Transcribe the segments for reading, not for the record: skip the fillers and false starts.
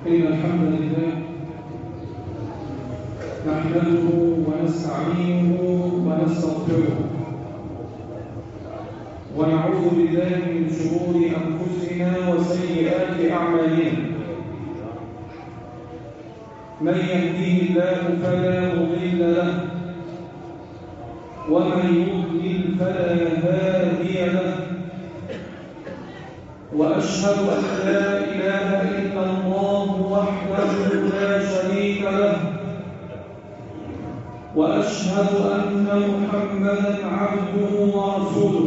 إن الحمد لله نحمده ونستعينه ونستغفره ونعوذ بالله من شرور أنفسنا وسيئات أعمالنا. من يهديه الله فلا مضل له ومن يضلل فلا هادي له، وأشهد أن لا إله إلا الله وحده لا شريك له، وأشهد أن محمدًا عبده ورسوله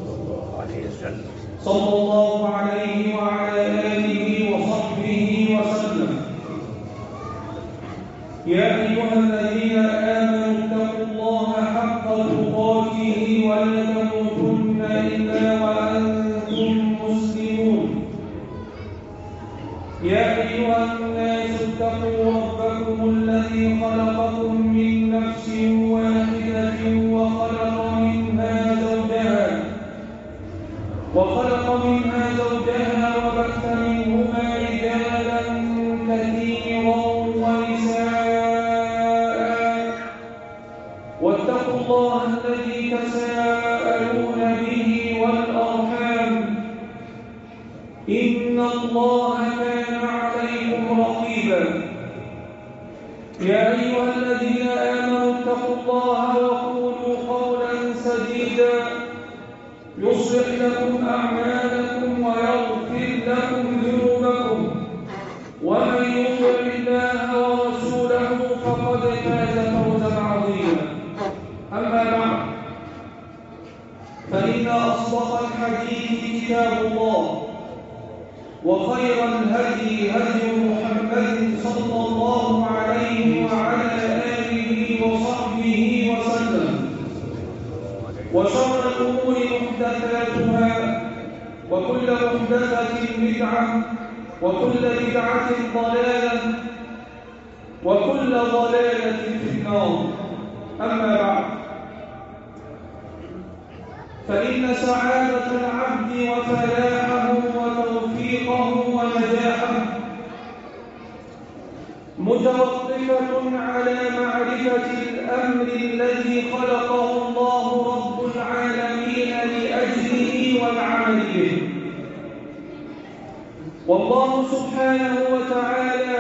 صلى الله عليه وعلى آله وصحبه وسلم. يا أيها الذين آمنوا اتقوا الله حق تقاته ولا تموتن إلا وأنتم مسلمون. يا أيها الناس اتقوا ربكم الذي خلقكم من نفس واحدة وخلق منها زوجها وبث منهما رجالا كثيرا ونساء، واتقوا الله الذي تساءلون به والأرحام، إن الله كان عليكم رقيبا. يا أيها الذين آمنوا اتقوا الله وقولوا قولا سديدا يصلح لكم أعمالكم ويغفر لكم ذنوبكم، ومن يطع الله ورسوله فقد فاز فوزا عظيما. أما بعد، فإن أصدق الحديث كتاب الله، وخير الهدي هدي محمد صلى الله عليه وعلى آله وصحبه وسلم، وشر الأمور محدثاتها، وكل محدثة بدعة، وكل بدعة ضلالة، وكل ضلالة في النار. أما بعد، فإن سعادة العبد وفلاحه وتوفيقه ونجاحه متوقفة على معرفة الأمر الذي خلقه الله رب العالمين لأجله والعمل به. والله سبحانه وتعالى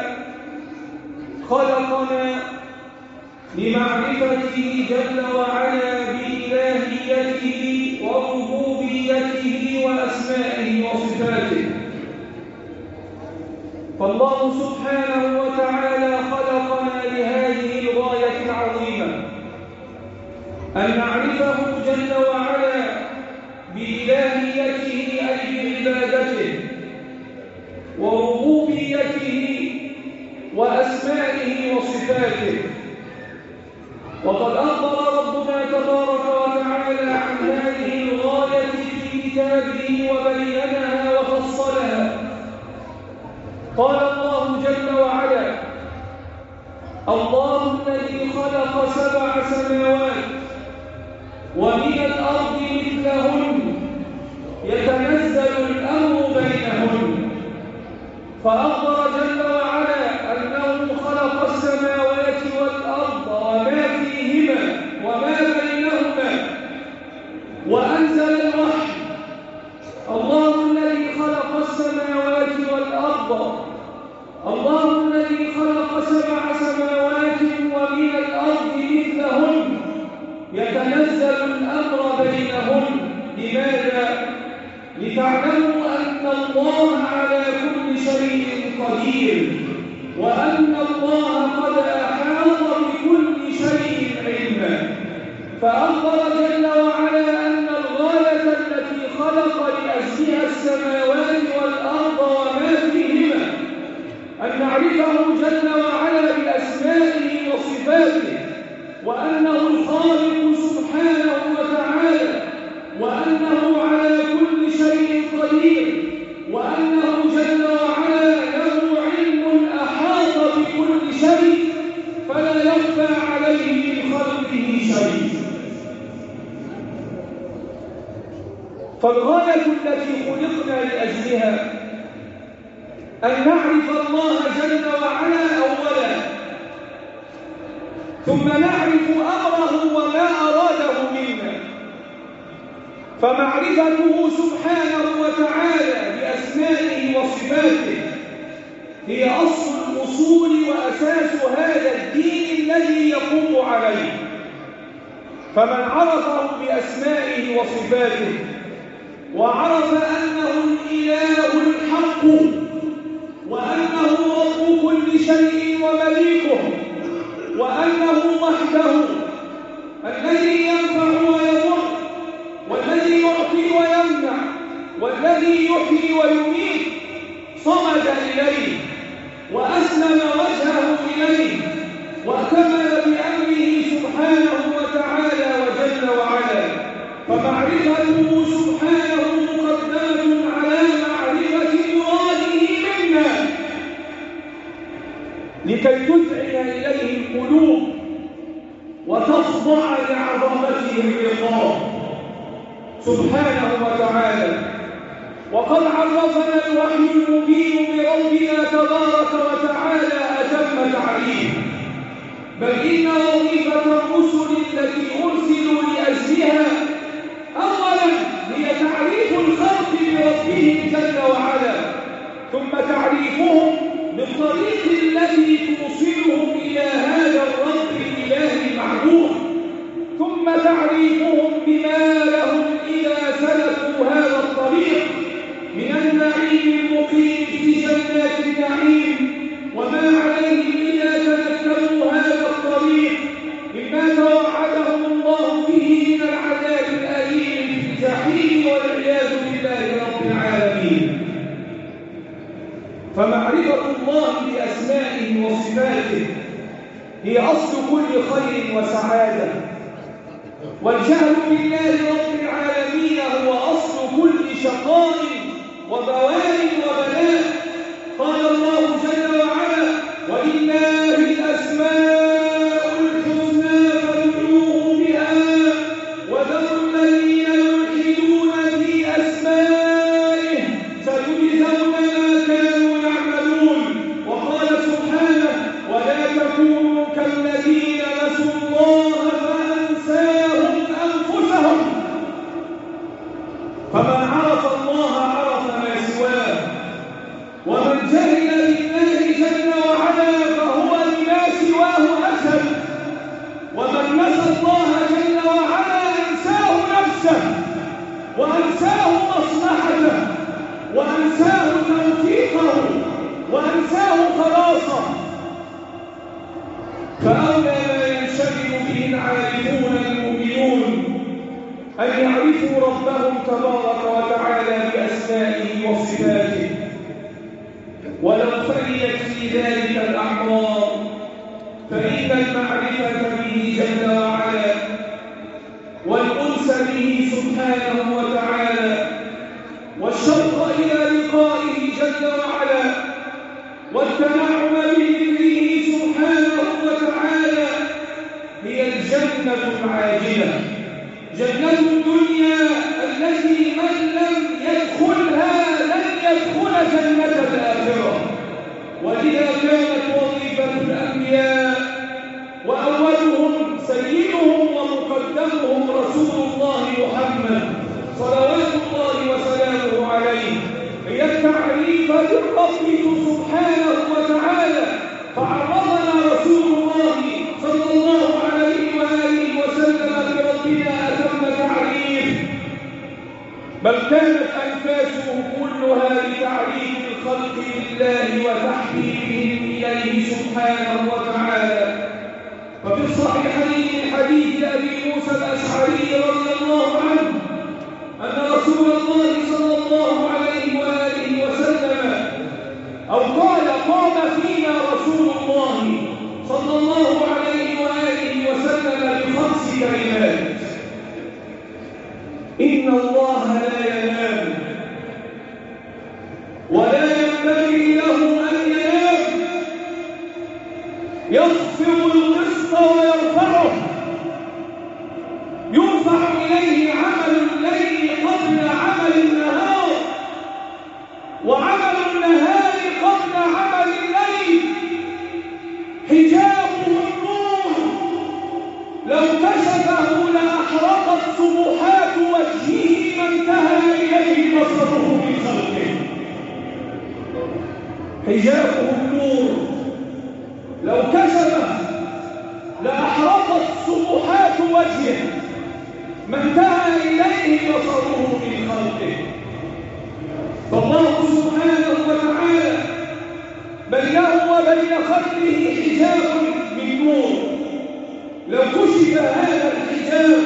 خلقنا لمعرفته جل وعلا بإلهيته وربوبيته وأسمائه وصفاته. فالله سبحانه وتعالى خلقنا لهذه الغاية العظيمة، أن نعرفه جل وعلا بإلهيته أي بعبادته، وربوبيته وأسمائه وصفاته. وقد أخبر ربنا تبارك وتعالى عن هذه الغاية في كتابه وبينها وفصلها. قال الله جل وعلا: الله الذي خلق 7 سماوات ومن الأرض مثلهن يتنزل الأمر بينهن. فأخبر جل وعلا أنه خلق السماوات والأرض وما فيهما وما بينهما وأنزل الوحي. الله الذي خلق السماوات والأرض، الله الذي خلق 7 سماوات ومن الأرض مثلهن يتنزل الأمر بينهن. لماذا؟ لتعلموا أن الله على كل شيء قدير، وأن الله قد أحاط بكل شيء علما. فأخبر جل وعلا أن الغاية التي خلق لأجلها السماوات والأرض وما فيهما أن نعرفه جل وعلا بأسمائه وصفاته، وأنه الخالق سبحانه وتعالى، وأنه على كل شيء قدير، وأنه جل وعلا له علم أحاط بكل شيء فلا يخفى عليه من خلقه شيء. فالغاية التي خلقنا لأجلها أن نعرف الله جل وعلا أولا، ثم نعرف أمره وما أراده منا. فمعرفته سبحانه وتعالى بأسمائه وصفاته هي أصل الأصول وأساس هذا الدين الذي يقوم عليه. فمن عرفه بأسمائه وصفاته وعرف أنه الإله الحق وأنه رب كل شيء ومليكه وأنه وحده الذي ينفع ويضر والذي يعطي ويمنع والذي يحيي ويميت، صمد إليه وأسلم وجهه إليه واعتمد بأمره سبحانه وتعالى وجل وعلا. فمعرفته سبحانه مقدمة على معرفة مراده منا لكي تذعن إليه القلوب وتخضع لعظمته الرقاب سبحانه وتعالى. وقد عرفنا الوحي المبين بربنا تبارك وتعالى أتم تعريف، بل إن وظيفة الرسل التي أرسلوا لأجلها أولا هي تعريف الخلق بربهم جل وعلا، ثم تعريفهم بالطريق التي توصلهم إلى هذا الرب الإله المعبود، ثم تعريفهم بما لهم إذا سلكوا هذا الطريق من النعيم المقيم في جنات النعيم، وما عليهم إذا تذكروا هذا الطريق مما توعدهم الله به من العذاب الأليم في الجحيم والعياذ بالله رب العالمين. فمعرفة الله بأسمائه وصفاته هي أصل كل خير وسعادة، والجهل بالله رب العالمين هو أصل كل شقاء وبوار وبلاء. قال الله جل وعلا: ولله الأسماء الحسنى فادعوه بها وذروا الذين يلحدون في أسمائه سيجزون ما كانوا يعملون. وقال سبحانه: ولا تكونوا كالذين نسوا الله فأنساهم أنفسهم. فمن عرف الله عرف ما سواه، ومن جهل بالله جل وعلا فهو لما سواه أسد، ومن نسى الله جل وعلا أنساه نفسه وأنساه مصلحته وأنساه توفيقه وأنساه خلاصه. فأولى ما ينشغل به العارفون المؤمنون أن يعرفوا ربهم تبارك وتعالى بأسمائه وصفاته، ولو فريت في ذلك الأعمار، فإن المعرفة به جل وعلا والأنس به سبحانه وتعالى والشوق إلى لقائه جل وعلا والتنعم بذكره سبحانه وتعالى هي الجنة العاجلة، جنة الدنيا التي من لم يدخلها لن يدخل جنة الآخرة. ولذا كانت وظيفة الأنبياء وأولهم سيدهم ومقدمهم رسول الله محمد صلوات الله وسلامه عليه هي التعريف بالرب سبحانه وتعالى. فعرفنا رسول الله صلى الله عليه وآله وسلم بربنا أتم تعريف، بل كانت أنفاسه كلها لتعريف الخلق لله وتحبيبهم إليه سبحانه وتعالى. ففي الصحيحين من حديث أبي موسى الأشعري رضي الله عنه أن رسول الله صلى الله عليه وآله وسلم أو قال: قام فينا رسول الله صلى الله عليه وآله وسلم بخمس كلمات: إن الله لا ينام ولا ينبغي له أن ينام، يخفض القسط ويرفعه، يرفع إليه عمل الليل قبل عمل النهار وعمل النهار حجابه النور، لو كشف لأحرقت سطوحات وجهه ما انتهى إليه بصره من خلقه. فالله سبحانه وتعالى بينه وبين خلقه حجاب من نور، لو كشف هذا الحجاب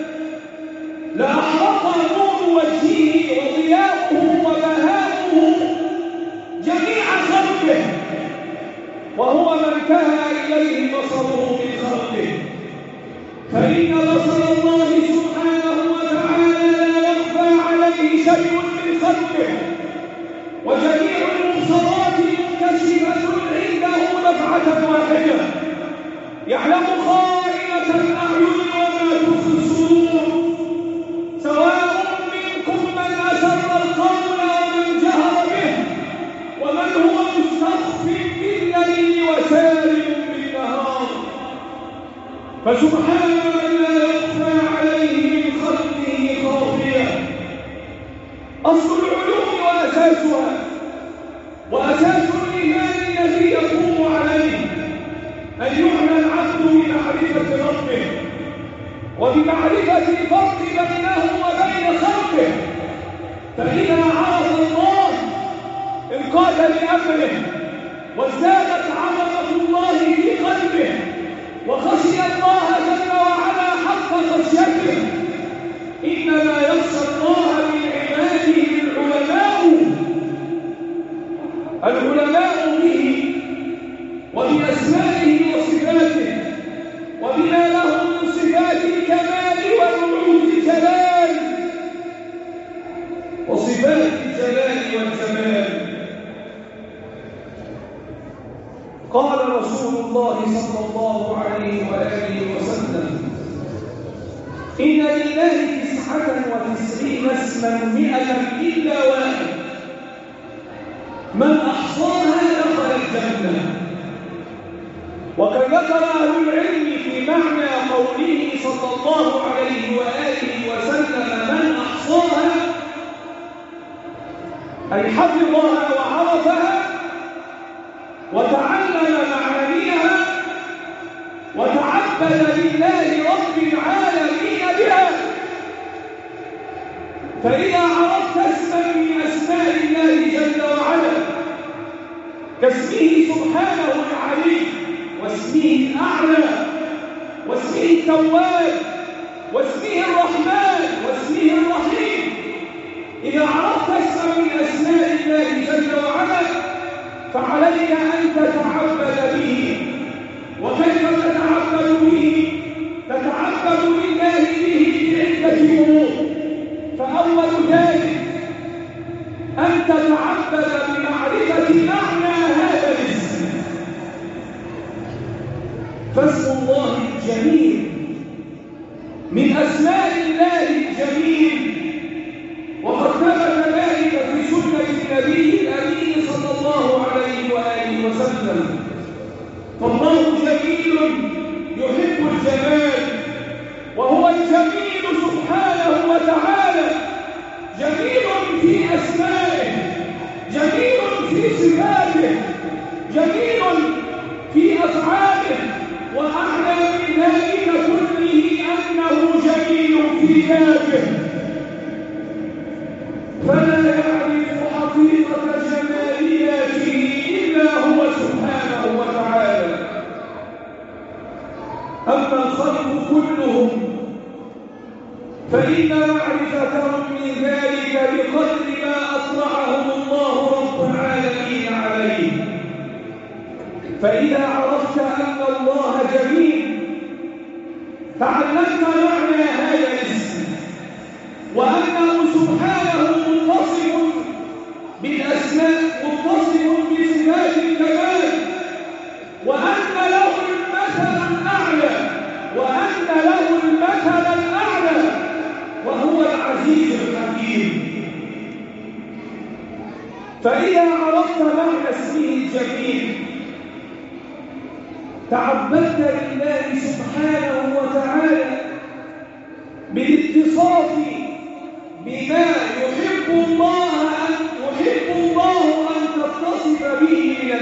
لأحرق نور وجهه وضياؤه وبهاؤه جميع خلقه، وهو ما انتهى إليه بصره من خلقه. فإن بصر الله سبحانه وتعالى لا يخفى عليه شيء من خلقه، وجميع المبصرات منكشفة عنده دفعة واحدة، يعلم خائنة الأعين وما تخفي الصدور، سواء منكم من أسر القول ومن جهر به، ومن هو مستخف بالليل وسارب بالنهار. فسبحان من لا يخفى عليه من خلقه خافية. أصل العلوم وأساسها وأساس الإيمان الذي يقوم عليه أن يعنى العبد بمعرفة ربه وبمعرفة الفرق بينه وبين خلقه، فإذا عرف الله انقاد لأمره وازدادت عظمة الله في قلبه وخشي الله جل وعلا حق خشيته. إنما يخشى الله من عباده العلماء به وبأسمائه وصفاته وبما له من صفات الكمال ونعوت الجلال وصفات الجلال والجمال. قال رسول الله صلى الله عليه وآله وسلم: إن لله 99 اسما 100 إلا واحد، من أحصاها دخل الجنة. وقد ذكر أهل العلم في معنى قوله صلى الله عليه وآله وسلم من أحصاها أي حفظها وعرفها وتعلم معانيها وتعبد لله رب العالمين بها. فإذا عرفت اسما من أسماء الله جل وعلا كاسمه سبحانه العليم واسمه الأعلى واسمه التواب واسمه الرحمن واسمه الرحيم، إذا عرفت اسما من أسماء الله جل وعلا فعليك أن تتعبد به. وكيف تتعبد به؟ تتعبد لله به بعدة أمور. فأول ذلك أن تتعبد بمعرفة معنى هذا الاسم. فاسم الله الجميل من أسماء الله الجميل، وقد ثبت ذلك في سنة النبي الأمين صلى الله عليه وآله وسلم. فالله جميل يحب الجمال، وهو الجميل سبحانه وتعالى، جميل في أسمائه، جميل في صفاته، جميل في أفعاله، وأعلى من ذلك كله أنه جميل في ذاته. فلا يعرف حقيقة جمالياته إلا هو سبحانه وتعالى. أما الخلق كلهم فإن معرفتهم من ذلك بقدر ما أطلعهم الله رب العالمين عليه. فإذا عرفت أن الله جميل تعلمت معنى هذا الاسم، وأنه سبحانه متصف بالأسماء، متصف بصفات الكمال، وأن له المثل الأعلى، وأن له المثل الأعلى، وهو العزيز الحكيم. فإذا عرفت معنى اسمه الجميل تعبدت لله سبحانه وتعالى بالاتصاف بما يحب الله أن تتصف به من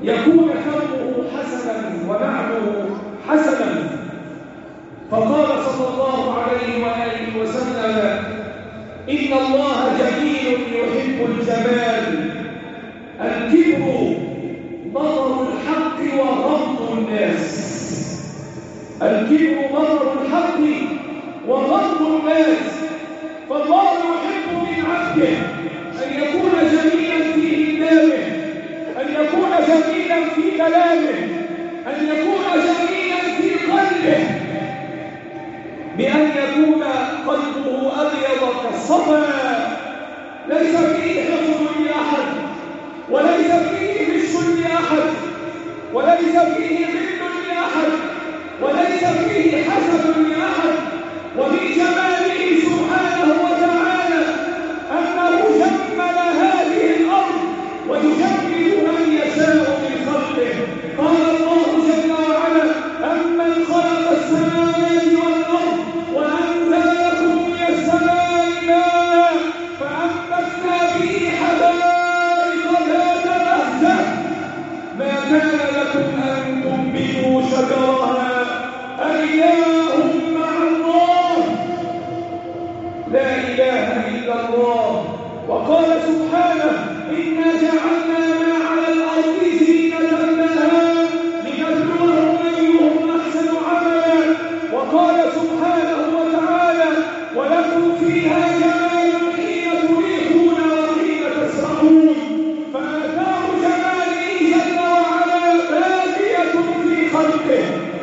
يكون ثوبه حسنا ونعله حسنا. فقال صلى الله عليه وآله وسلم: إن الله جميل يحب الجمال. الكبر بطر الحق وغمط الناس. الكبر بطر الحق وغمط الناس. فالله يحب من عبده أن يكون جميلا في إنامه، أن يكون جميلا في كلامه، أن يكون جميلا في قلبه، بأن يكون قلبه أبيض كالصفا، ليس فيه حقد لأحد، وليس فيه غش لأحد، وليس فيه غل لأحد، وليس فيه حسد لأحد. ومن جماله سبحانه وتعالى أنه جمل هذه الأرض ويجمل من يشاء من خلقه. قال الله جل وعلا: أمن خلق السماوات والأرض وأنزل لكم من السماء ماء فأنبتنا به حدائق ذات بهجة ما كان لكم أن تنبتوا شجرها أإله مع الله؟ لا إله إلا الله. وقال سبحانه: إنا جعلنا ما على الأرض زينة لها لنبلوهم أيهم أحسن عملا. وقال سبحانه وتعالى: ولكم فيها جمال حين تريحون وحين تسرحون. فآثار جماله جل وعلا بادية في خلقه،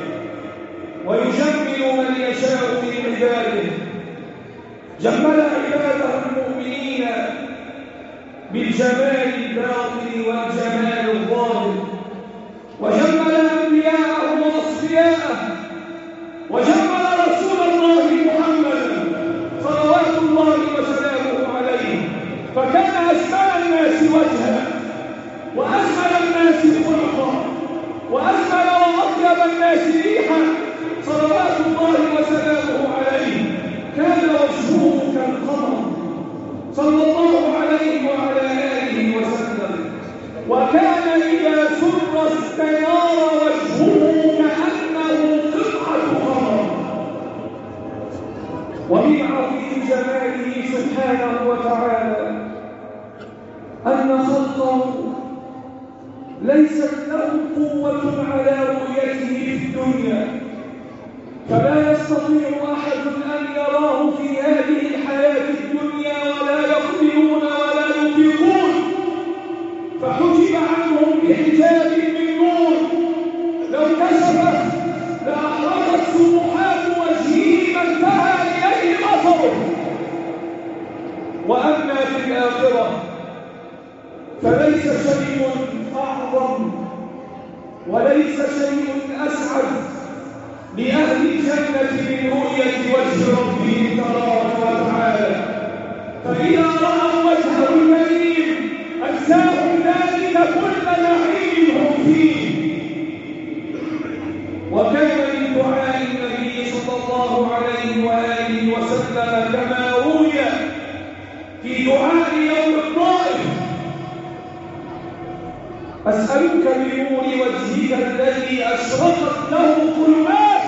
ويجمل من يشاء من عباده. جمل عباده المؤمنين بالجمال الباطن والجمال الظاهر، وجمل أنبياءه وأصفياءه، وجمل رسول الله محمدا صلوات الله وسلامه عليه، فكان أجمل الناس وجها، وأجمل الناس خلقا، وأجمل وأطيب الناس ريحا صلوات الله وسلامه عليه. كان وجهه كالقمر صلى الله عليه وعلى آله وسلم، وكان إذا سر استنار وجهه كأنه قطعة قمر. ومن عظيم جماله سبحانه وتعالى أن خلقه ليست له قوة على رؤيته في الدنيا، فلا يستطيع أحد أن يراه في هذه الحياة الدنيا، ولا يقدرون ولا يطيقون، فحجب عنهم بحجاب من نور لو كشفت لأحرقت سبحات وجهه ما انتهى إليه بصره. وأما في الآخرة فليس شيء أعظم وليس شيء أسعد لأهل الجنة من رؤية وجه ربهم تبارك وتعالى. فإذا رأوا وجهه الكريم أجزاهم ذلك كل نعيم هم فيه. وكان من دعاء النبي صلى الله عليه وآله وسلم كما روي في دعاء يوم الطائف: أسألك بنور وجهك الذي أشرقت له الظلمات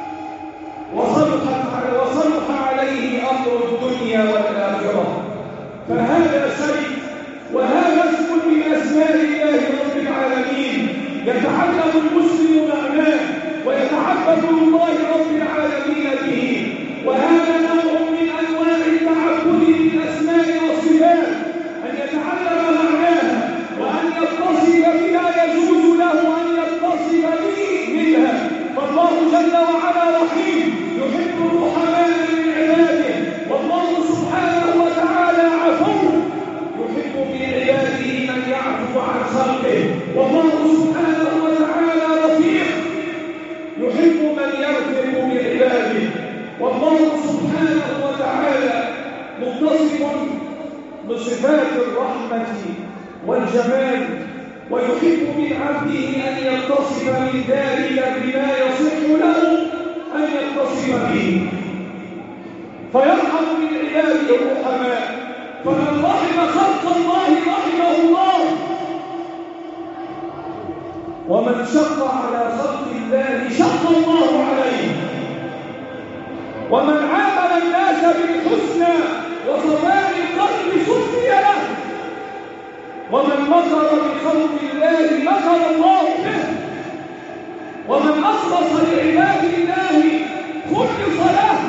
وصلح عليه أمر الدنيا والآخرة. فهذا شيء، وهذا اسم من أسماء الله رب العالمين يتعلم المسلم معناه ويتعبد الله رب العالمين به. وهذا نوع من أنواع التعبد بالأسماء والصفات، أن يتعلم معناها وأن يتصف بها يجوز له أن يتصف به منها. فالله جل وعلا رحيم يحب الرحماء من عباده، والله سبحانه وتعالى عفو يحب من عباده من يعفو عن خلقه. والله سبحانه وتعالى رفيق يحب من يرفق من عباده. والله سبحانه وتعالى متصف بصفات الرحمة والجمال، ويحب من عبده أن يتصف من ذلك بما يصح له أن يتصف به، فيرحم من عباده الرحماء. فمن رحم خلق الله رحمه الله، ومن شق على خلق الله شق الله عليه، ومن عامل الناس بالحسنى وصفاء القلب سدي له، ومن مكر بخلق الله مكر الله به، ومن أخلص لعباد الله خلص له،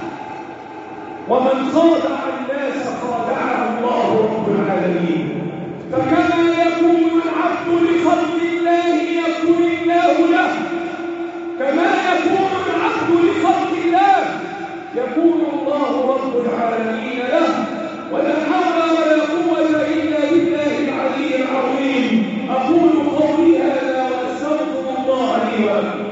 ومن خادع الناس خادعه الله رب العالمين. فكما يكون العبد لخلق الله يكون الله له، كما يكون العبد لخلق الله يكون الله رب العالمين له. ولا حول ولا قوة إلا بالله العلي العظيم. أقول قولي هذا وأستغفر الله لي ولكم.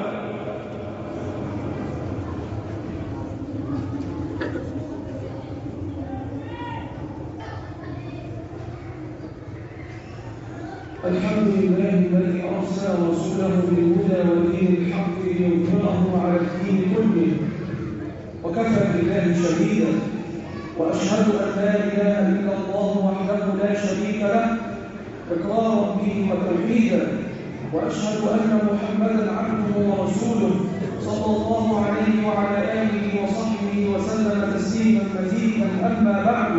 الحمد لله الذي أرسل رسوله بالهدى ودين الحق ليظهره على الدين كله، وكفى بالله شهيدا، وأشهد أن لا إله إلا الله وحده لا شريك له إقرارا به وتوحيدا، وأشهد أن محمدا عبده ورسوله صلى الله عليه وعلى آله وصحبه وسلم تسليما مزيدا. أما بعد،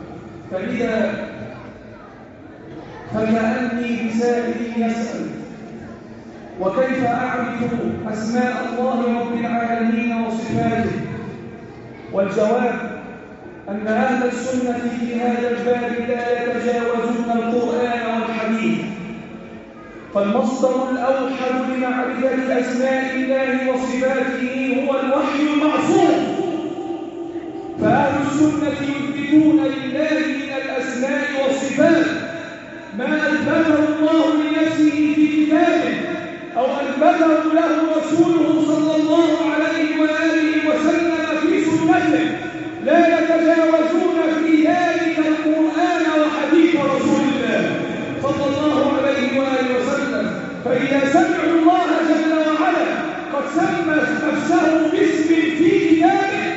فكأني بسائل يسأل وكيف أعرف أسماء الله رب العالمين وصفاته؟ والجواب أن أهل السنة في هذا الباب لا يتجاوزون القرآن والحديث، فالمصدر الأوحد لمعرفة أسماء الله وصفاته هو الوحي المعصوم. فأهل السنة يثبتون لله من الأسماء والصفات ما أثبته الله لنفسه في كتابه أو أثبته له رسوله صلى الله عليه وآله وسلم في سنته، لا يتجاوزون في ذلك القرآن وحديث رسول الله صلى الله عليه وآله وسلم. فإذا سمعوا الله جل وعلا قد سمى نفسه باسم في كتابه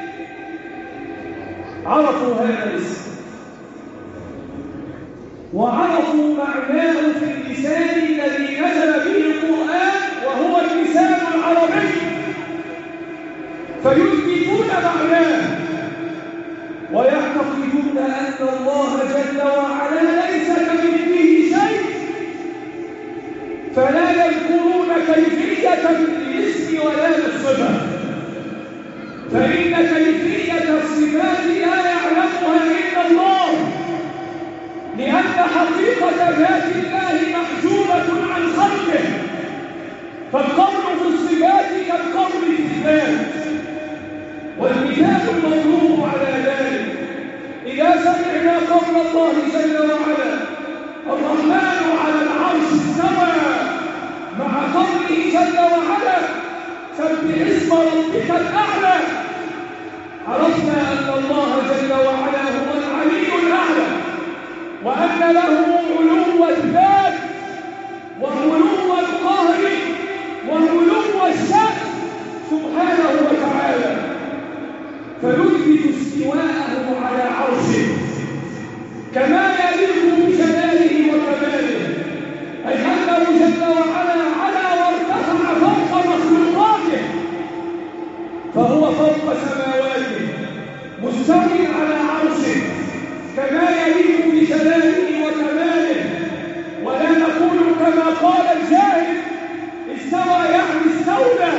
عرفوا هذا الاسم وعرفوا معناه في اللسان الذي نزل به القرآن وهو اللسان العربي، فيثبتون معناه ويعتقدون أن الله جل وعلا ليس كمثله شيء، فلا يذكرون كيفية للاسم ولا للصفة، فإن كيفية الصفات لا يعلمها إلا الله، لأن حقيقة ذات الله محجوبة عن خلقه. فالقول في الصفات كالقول في الذات، والمثال المضروب على ذلك إذا سمعنا قول الله جل وعلا الرحمن على العرش استوى، مع قوله جل وعلا سبح اسم ربك الأعلى، عرفنا أن الله جل وعلا هو العلي الأعلى، وأن له علو الذات وعلو القهر وعلو الشأن سبحانه وتعالى، فيثبت استواءه على عرشه كما يليق بجلاله وكماله، أي أنه جل وعلا علا وارتفع فوق مخلوقاته، فهو فوق سماواته مستوي على عرشه كما يليق بجلاله وكماله. ولا نقول كما قال الجاهل استوى يعني استولى،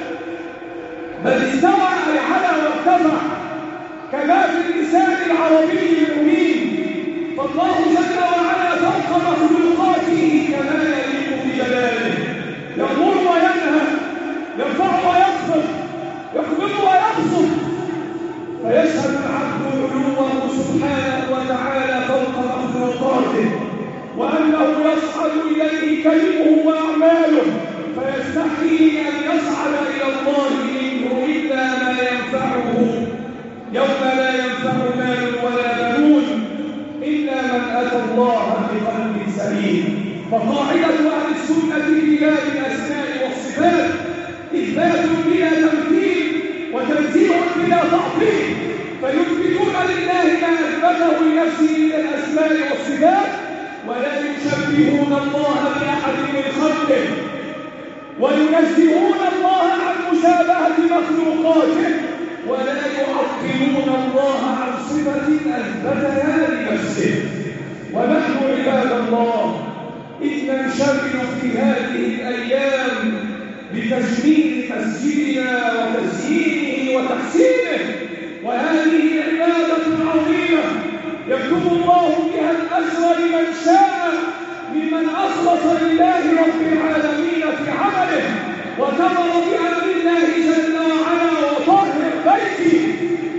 بل استوى أي على وارتفع كما في اللسان العربي المبين. فالله جل وعلا فوق مخلوقاته كما يليق بجلاله، يأمر وينهى، يرفع ويخفض، يقبض ويبسط، فيشهد العبد علوه سبحانه وتعالى فوق مخلوقاته، وأنه يصعد إليه كلمه وأعماله، فيستحيي أن يصعد إلى الله منه إلا ما ينفعه يوم لا ينفع مال ولا بنون إلا من أتى الله بقلب سليم. فقاعدة أهل السنة في باب الأسماء والصفات إثبات بلا تمثيل وتنزيه بلا تعطيل، فيثبتون لله ما أثبته لنفسه من الأسماء والصفات ولا يشبهون الله بأحد من خلقه وينزهون الله عن مشابهة مخلوقاته ولا يعطلون الله عن صفة أثبتها لنفسه. ونحن عباد الله إن ننشغل في هذه الأيام بتجميل مسجدنا وتزيينه وتحسينه، وهذه عبادة عظيمة يكتب الله بها الأجر لمن شاء ممن أخلص لله رب العالمين في عمله وكفر بأمر الله جل وعلا وطهر بيتي.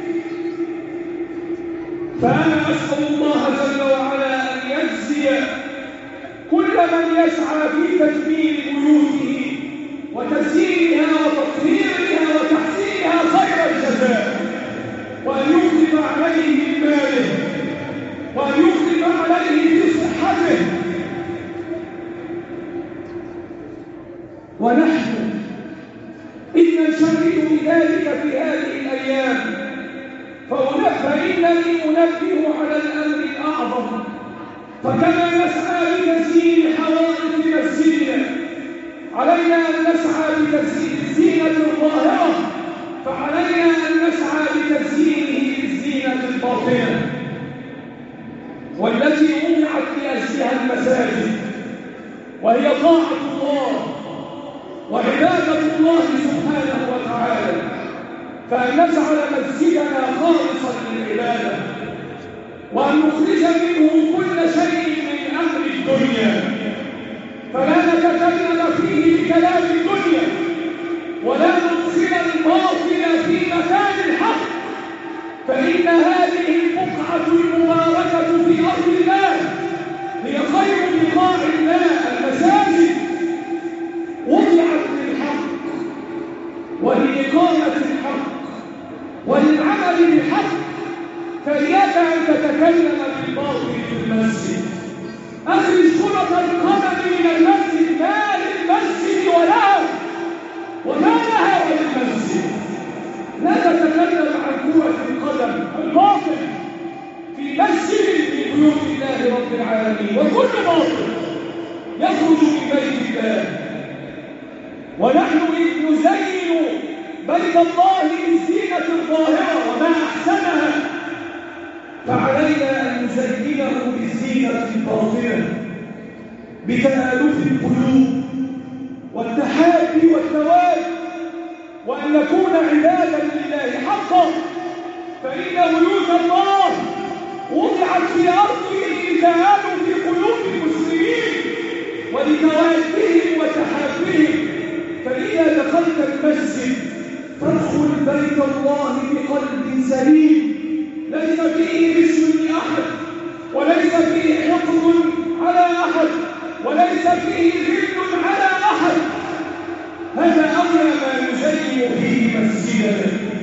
فأنا أسأل الله جل وعلا أن يجزي كل من يسعى في تجميل بيوته وتزيينها وتطهيرها وتحسينها خير الجزاء، وأن يخلف عليه من ماله وأن يخلف عليه في صحته. ونحن إن ننشغل بذلك في هذه الأيام فإنني أنبه على الأمر الأعظم. فكما نسعى بتزيين حوائط مسجدنا علينا أن نسعى بتزيين الزينة الظاهرة، فعلينا أن نسعى بتزيينه بالزينة الباطنة والتي وضعت لأجلها المساجد، وهي طاعة الله وعبادة الله سبحانه وتعالى. فأن نجعل مسجدنا خالصا للعبادة، وأن نخرج منه كل شيء من أمر الدنيا، فلا نتكلم فيه بكلام الدنيا ولا ندخل الباطل في مكان الحق، فإن هذه البقعة المباركة في أرض الله هي خير بقاع الله. المساجد وضعت للحق ولإقامة الحق وللعمل بالحق، فإياك أن تتكلم بالباطل في المسجد. أخرج كرة القدم من المسجد، ما للمسجد وما لها وللمسجد. لا تتكلم عن كرة القدم الباطل في مسجد من بيوت الله رب العالمين، وكل باطل يخرج من بيت الله. ونحن إذ نزين بيت الله بالزينة الظاهرة وما أحسنها، فعلينا أن نزينه بالزينة الباطنة بتآلف القلوب والتحابي والتواد، وأن نكون عبادا لله حقا. فإن بيوت الله وضعت في أرضه لتآلف قلوب المسلمين ولتوادهم وتحابهم. فإذا دخلت المسجد فادخل بيت الله بقلب سليم ليس فيه غش لأحد، وليس فيه حقد على أحد، وليس فيه غل على أحد. هذا أولى ما نزين به مسجدنا،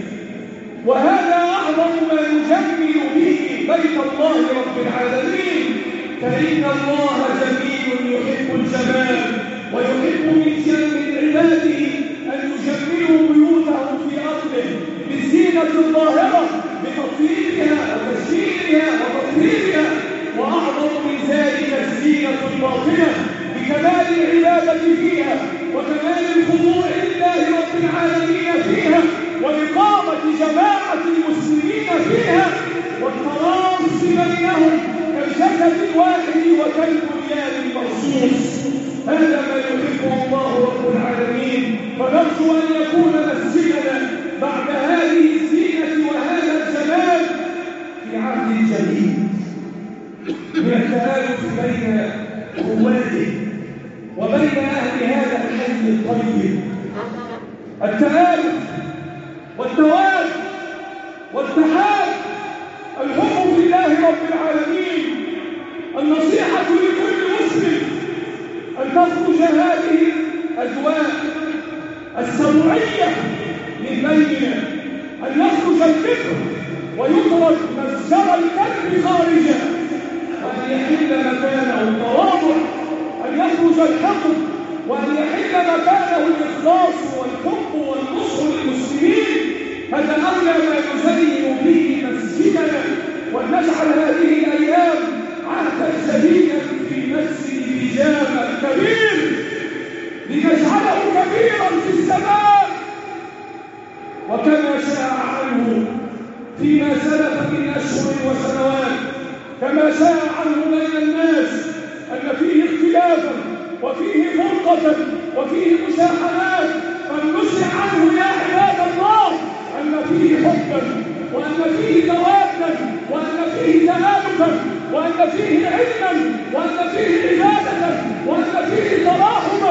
وهذا أعظم ما نجمل به بيت الله رب العالمين. فإن الله جميل يحب الجمال، ويحب من عباده أن يجملوا بيوتهم في أرضه بالزينة الظاهرة بتطهيرها وتشييرها وتطهيرها، وأعظم من ذلك الزينة الباطنة بكمال العبادة فيها وكمال الخضوع لله رب العالمين فيها وإقامة جماعة المسلمين فيها والتراص بينهم كالجسد الواحد وكالبنيان المرصوص. هذا ما يحبه الله رب العالمين. فنرجو أن يكون مسجدنا بعد هذه الزينة وهذا الجمال في عهد جديد من التآلف بين قواته وبين أهل هذا الحي الطيب، التآلف والتواد والتحاب، الحب في الله رب العالمين. النصيحة لكل مسلم أن تخرج هذه الأجواء السمعية من بيننا، أن يخرج الفكر ويطرد مسجر القلب خارجا، وأن يحل مكانه التواضع، أن يخرج الحق، وأن يحل مكانه الإخلاص والحب والنصح للمسلمين. هذا أولى ما نزين به مسجدنا، وأن نجعل هذه الأيام عهدا جديدا في المسجد في جامع كبير لنجعله كبيرا في السماء، وكما شاع عنه فيما سلف من أشهر وسنوات، كما شاع عنه بين الناس أن فيه اختلافا وفيه فرقة وفيه مشاحنات، فلنشع عنه يا عباد الله أن فيه حبا وأن فيه توادا وأن فيه تآلفا وأن فيه علما وأن فيه عبادة وأن فيه تراحما.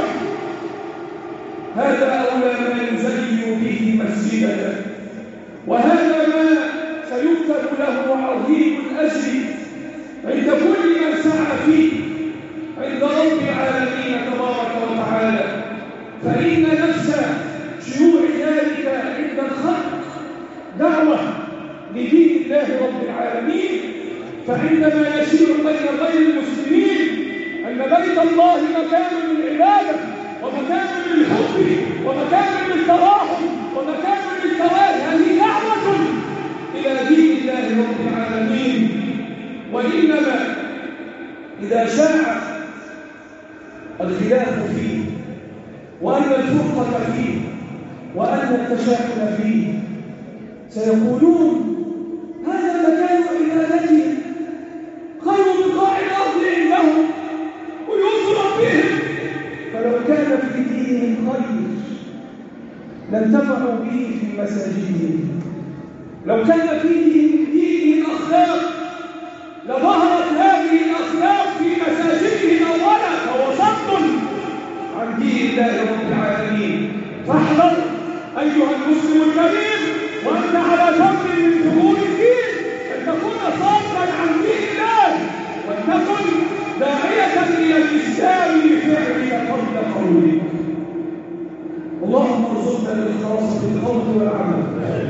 هذا أولى ما يزين به مسجدنا، وهذا ما سيكتب له عظيم الأجر عند كل من سعى فيه عند رب العالمين تبارك وتعالى. فإن نفس شيوع ذلك عند الخلق دعوة لدين الله رب العالمين، فعندما يشيع بين غير المسلمين أن بيت الله مكان للعبادة ومكان للحب ومكان للتراحم ومكان للتوالي، هذه دعوة إلى دين الله رب العالمين. وإنما إذا شاع الخلاف فيه وأن الفرقة فيه وأن التشاحن فيه سيقولون هذا مكان عبادتهم، خير بقاع الأرض عندهم ويوصل بهم، فلو كان في دينهم خير لانتفعوا به في مساجدهم، لو كان في دينهم أخلاق لظهرت هذه الأخلاق في مساجدهم أولا، فهو صد عن دين الله رب العالمين. فاحذر أيها المسلم الكريم وأنت على جمر من جمهور الدين أن تكون صادا عن دين الله، ولتكن داعية إلى الإسلام بفعلك قبل قولك. اللهم ارزقنا الإخلاص في القول والعمل.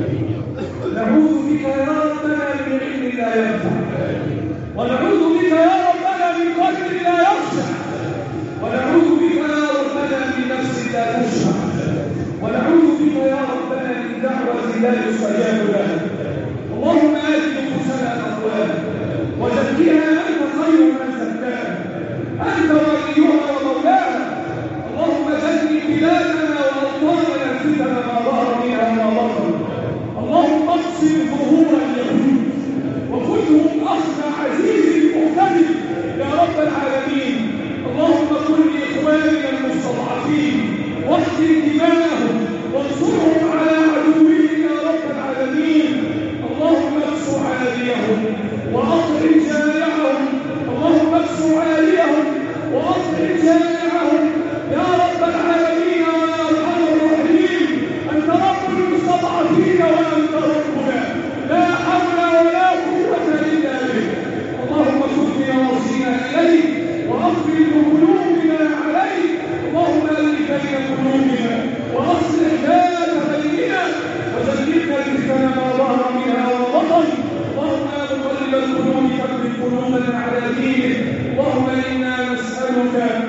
نعوذ بك يا ربنا من علم لا ينفع، ونعوذ بك يا ربنا من قلب لا يخشع، ونعوذ بك يا ربنا من نفس لا تشفع، ونعوذ بك يا ربنا من دعوة لا يستجاب لها. اللهم آت نفوسنا تقواها وزكها أنت خير من زكاها، أنت وليها ومولاها. اللهم زكي بلادنا وأوطاننا الفتن ما ظهر منها وما بطن. اللهم اقسم ظهور اليهود وخذهم أخذ عزيز مقتدر يا رب العالمين. اللهم كن لإخواننا المستضعفين واحقن دماءهم وانصرهم على عدوهم يا رب العالمين. اللهم اكسو عاليهم وأطعم جائعهم، اللهم اكسو عاليهم وأطعم جائعهم يا رب العالمين ويا أرحم الراحمين. أنت رب المستضعفين وأنت ربنا، لا حول ولا قوة إلا بك. اللهم كن بنواصينا إليك وأقبل قلوبنا عليك. اللهم ألف بين قلوبنا وأصلح ذات بيننا وجنبنا الفتن ما ظهر منها وبطن. اللهم يا مقلب القلوب ثبت قلوبنا على دينك. اللهم إنا نسألك